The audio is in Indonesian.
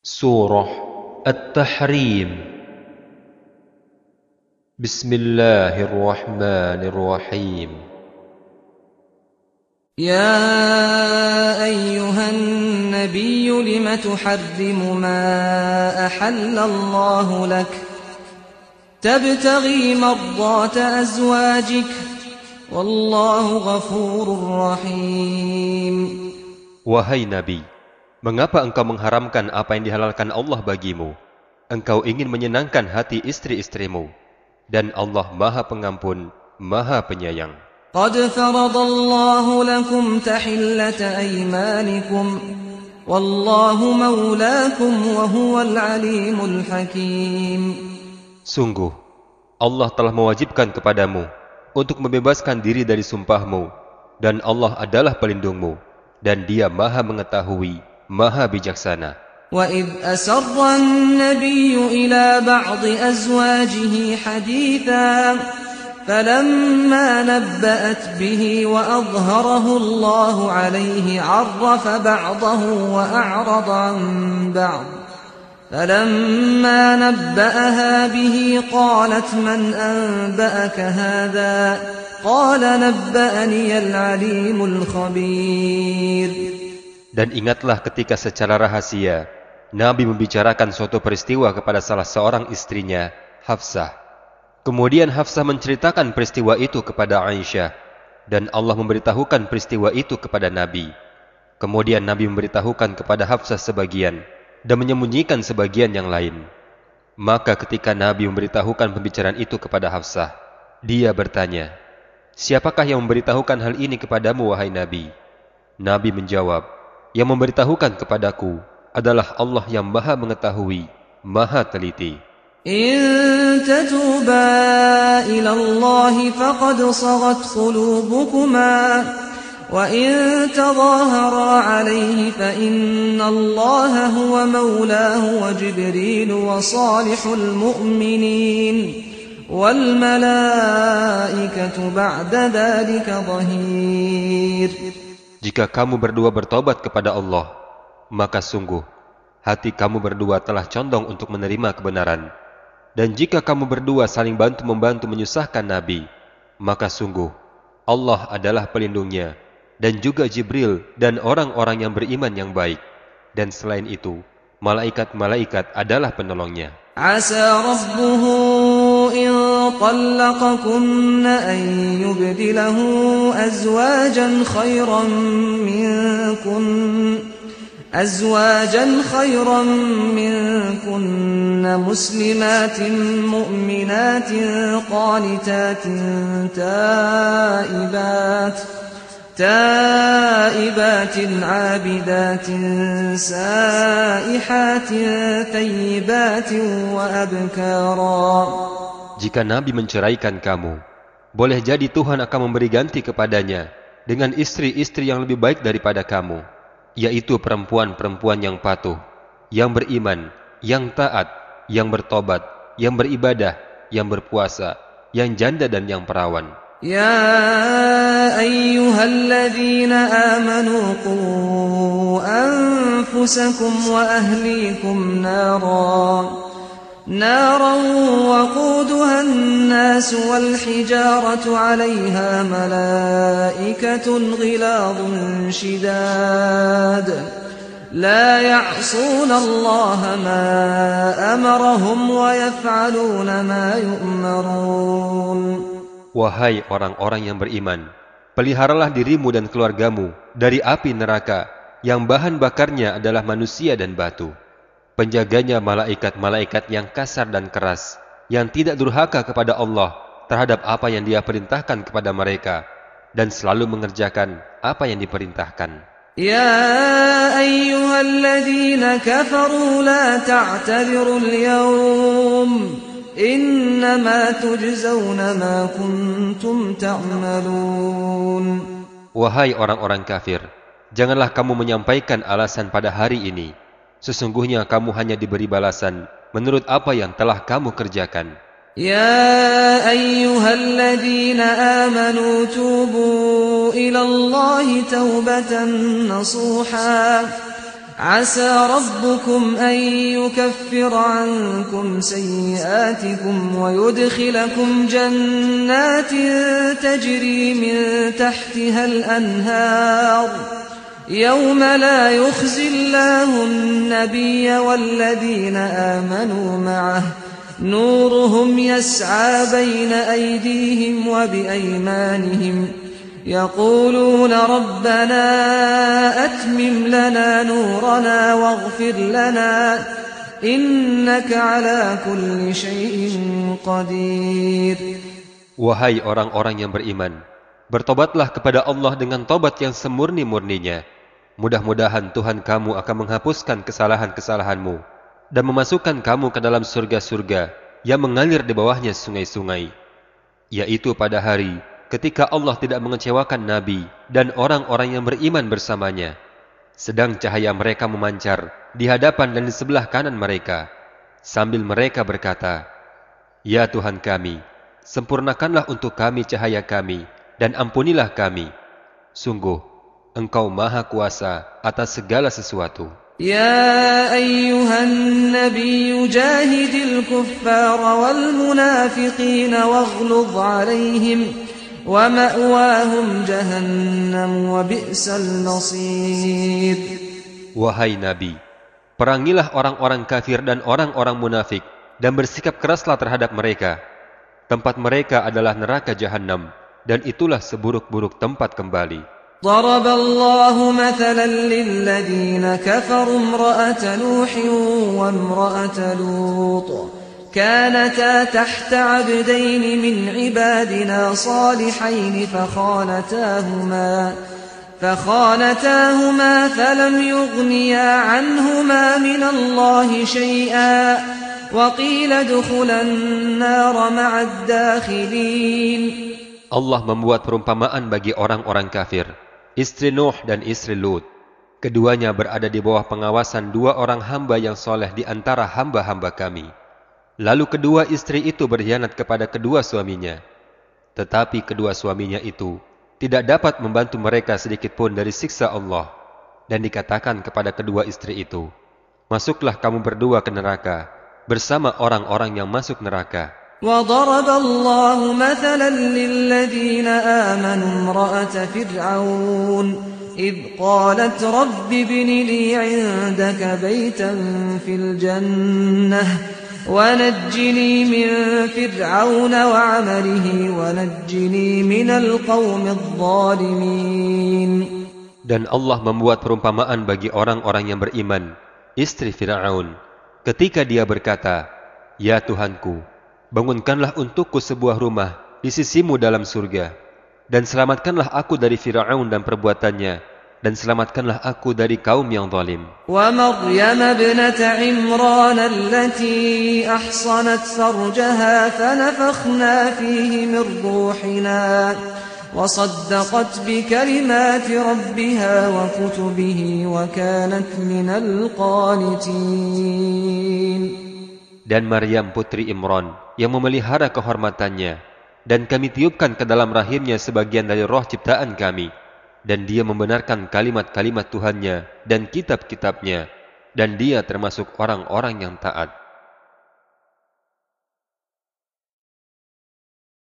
Surah At-Tahrim. Bismillahirrahmanirrahim. يا أيها النبي لم تحرم ما أحل الله لك تبتغي مرضات أزواجك والله غفور رحيم. Wahai Nabi, mengapa engkau mengharamkan apa yang dihalalkan Allah bagimu? Engkau ingin menyenangkan hati istri-istrimu, dan Allah Maha Pengampun, Maha Penyayang. قد فرض الله لكم تحلة أيمانكم والله مولاكم وهو العليم الحكيم. Sungguh, Allah telah mewajibkan kepadamu untuk membebaskan diri dari sumpahmu, dan Allah adalah pelindungmu, dan Dia Maha Mengetahui, Maha Bijaksana. وَإِذْ أَسَرَّ النَّبِيُّ إِلَى بَعْضِ أَزْوَاجِهِ حَدِيثًا فَلَمَّا نَبَّأَتْ بِهِ وَأَظْهَرَهُ اللَّهُ عَلَيْهِ عَرَّفَ بَعْضَهُ وَأَعْرَضَ عَنْ بَعْضٍ فَلَمَّا نَبَّأَهَا بِهِ قَالَتْ مَنْ أَنْبَأَكَ هَذَا قَالَ نَبَّأَنِيَ الْعَلِيمُ الْخَبِيرُ. Dan ingatlah ketika secara rahasia Nabi membicarakan suatu peristiwa kepada salah seorang istrinya, Hafsah. Kemudian Hafsah menceritakan peristiwa itu kepada Aisyah, dan Allah memberitahukan peristiwa itu kepada Nabi. Kemudian Nabi memberitahukan kepada Hafsah sebagian, dan menyembunyikan sebagian yang lain. Maka ketika Nabi memberitahukan pembicaraan itu kepada Hafsah, dia bertanya, "Siapakah yang memberitahukan hal ini kepadamu, wahai Nabi?" Nabi menjawab, "Yang memberitahukan kepadaku adalah Allah yang Maha Mengetahui, Maha Teliti." إن تتوبا إلى الله فقد صغت قلوبكما وإن تظاهرا عليه فإن الله هو مولاه وجبريل وصالح المؤمنين والملائكة بعد ذلك ظهير. Jika kamu berdua bertobat kepada Allah, maka sungguh hati kamu berdua telah condong untuk menerima kebenaran. Dan jika kamu berdua saling bantu-membantu menyusahkan Nabi, maka sungguh Allah adalah pelindungnya, dan juga Jibril dan orang-orang yang beriman yang baik. Dan selain itu, malaikat-malaikat adalah penolongnya. Asa rabbuhu in طلقكن أن يبدله أزواجا خيرا منكن مسلمات مؤمنات قانتات تائبات عابدات سائحات ثيبات وأبكارا. Jika Nabi menceraikan kamu, boleh jadi Tuhan akan memberi ganti kepadanya dengan istri-istri yang lebih baik daripada kamu, yaitu perempuan-perempuan yang patuh, yang beriman, yang taat, yang bertobat, yang beribadah, yang berpuasa, yang janda dan yang perawan. Ya ayyuhalladzina amanu qu anfusakum wa ahlikum نارا وقودها الناس والحجارة عليها ملائكة غلاظ شداد لا يعصون الله ما أمرهم ويفعلون ما يؤمرون. Wahai orang-orang yang beriman, peliharalah dirimu dan keluargamu dari api neraka yang bahan bakarnya adalah manusia dan batu. Penjaganya malaikat-malaikat yang kasar dan keras, yang tidak durhaka kepada Allah terhadap apa yang Dia perintahkan kepada mereka, dan selalu mengerjakan apa yang diperintahkan. Ya ayyuhalladzina kafaru la ta'tadiru al-yawm innama tujzauna ma kuntum ta'malun. Wahai orang-orang kafir, janganlah kamu menyampaikan alasan pada hari ini. Sesungguhnya kamu hanya diberi balasan menurut apa yang telah kamu kerjakan. Ya ayyuhalladzina amanu tubu ila Allahi taubatan nasuha عسى ربكم أن يكفر عنكم سيئاتكم ويدخلكم جنات تجري من تحتها الأنهار يوم لا يخزي الله النبي والذين آمنوا معه نورهم يسعى بين أيديهم وبأيمانهم يقولون ربنا أتمم لنا نورنا واغفر لنا إنك على كل شيء قدير. Wahai orang-orang yang beriman, bertobatlah kepada Allah dengan tobat yang semurni-murninya. Mudah-mudahan Tuhan kamu akan menghapuskan kesalahan-kesalahanmu dan memasukkan kamu ke dalam surga-surga yang mengalir di bawahnya sungai-sungai, yaitu pada hari ketika Allah tidak mengecewakan Nabi dan orang-orang yang beriman bersamanya, sedang cahaya mereka memancar di hadapan dan di sebelah kanan mereka, sambil mereka berkata, "Ya Tuhan kami, sempurnakanlah untuk kami cahaya kami, dan ampunilah kami. Sungguh, Engkau Maha Kuasa atas segala sesuatu." يا أيها النبي جاهد الكفار والمنافقين واغلظ عليهم ومأواهم جهنم وبئس النصير. Wahai Nabi, perangilah orang-orang kafir dan orang-orang munafik dan bersikap keraslah terhadap mereka. Tempat mereka adalah neraka Jahannam, dan itulah seburuk-buruk tempat kembali. ضرب الله مثلا للذين كفروا امرأة نوح وامرأة لوط كانتا تحت عبدين من عبادنا صالحين فخانتاهما فلم يغنيا عنهما من الله شيئا وقيل ادخلا النار مع الداخلين. Allah membuat perumpamaan bagi orang-orang kafir, istri Nuh dan istri Lut. Keduanya berada di bawah pengawasan dua orang hamba yang soleh di antara hamba-hamba kami. Lalu kedua istri itu berkhianat kepada kedua suaminya. Tetapi kedua suaminya itu tidak dapat membantu mereka sedikitpun dari siksa Allah. Dan dikatakan kepada kedua istri itu, "Masuklah kamu berdua ke neraka bersama orang-orang yang masuk neraka." وضرب الله مثلا للذين آمنوا امرأة فرعون إذ قالت رب ابن لي عندك بيتا في الجنة ونجني من فرعون وعمله ونجني من القوم الظالمين. Dan Allah membuat perumpamaan bagi orang-orang yang beriman, istri Fir'aun, ketika dia berkata, "Ya Tuhanku, bangunkanlah untukku sebuah rumah di sisimu dalam surga, dan selamatkanlah aku dari Fir'aun dan perbuatannya, dan selamatkanlah aku dari kaum yang zalim." وَمَرْيَمَ ابْنَتَ عِمْرَانَ الَّتِي أَحْصَنَتْ فَرْجَهَا فَنَفَخْنَا فِيهِ مِنْ رُوحِنَا وَصَدَّقَتْ بِكَلِمَاتِ رَبِّهَا وَكُتُبِهِ وَكَانَتْ مِنَ الْقَانِتِينَ. Dan Maryam putri Imran yang memelihara kehormatannya, dan kami tiupkan ke dalam rahimnya sebagian dari roh ciptaan kami, dan dia membenarkan kalimat-kalimat Tuhannya dan kitab-kitabnya, dan dia termasuk orang-orang yang taat.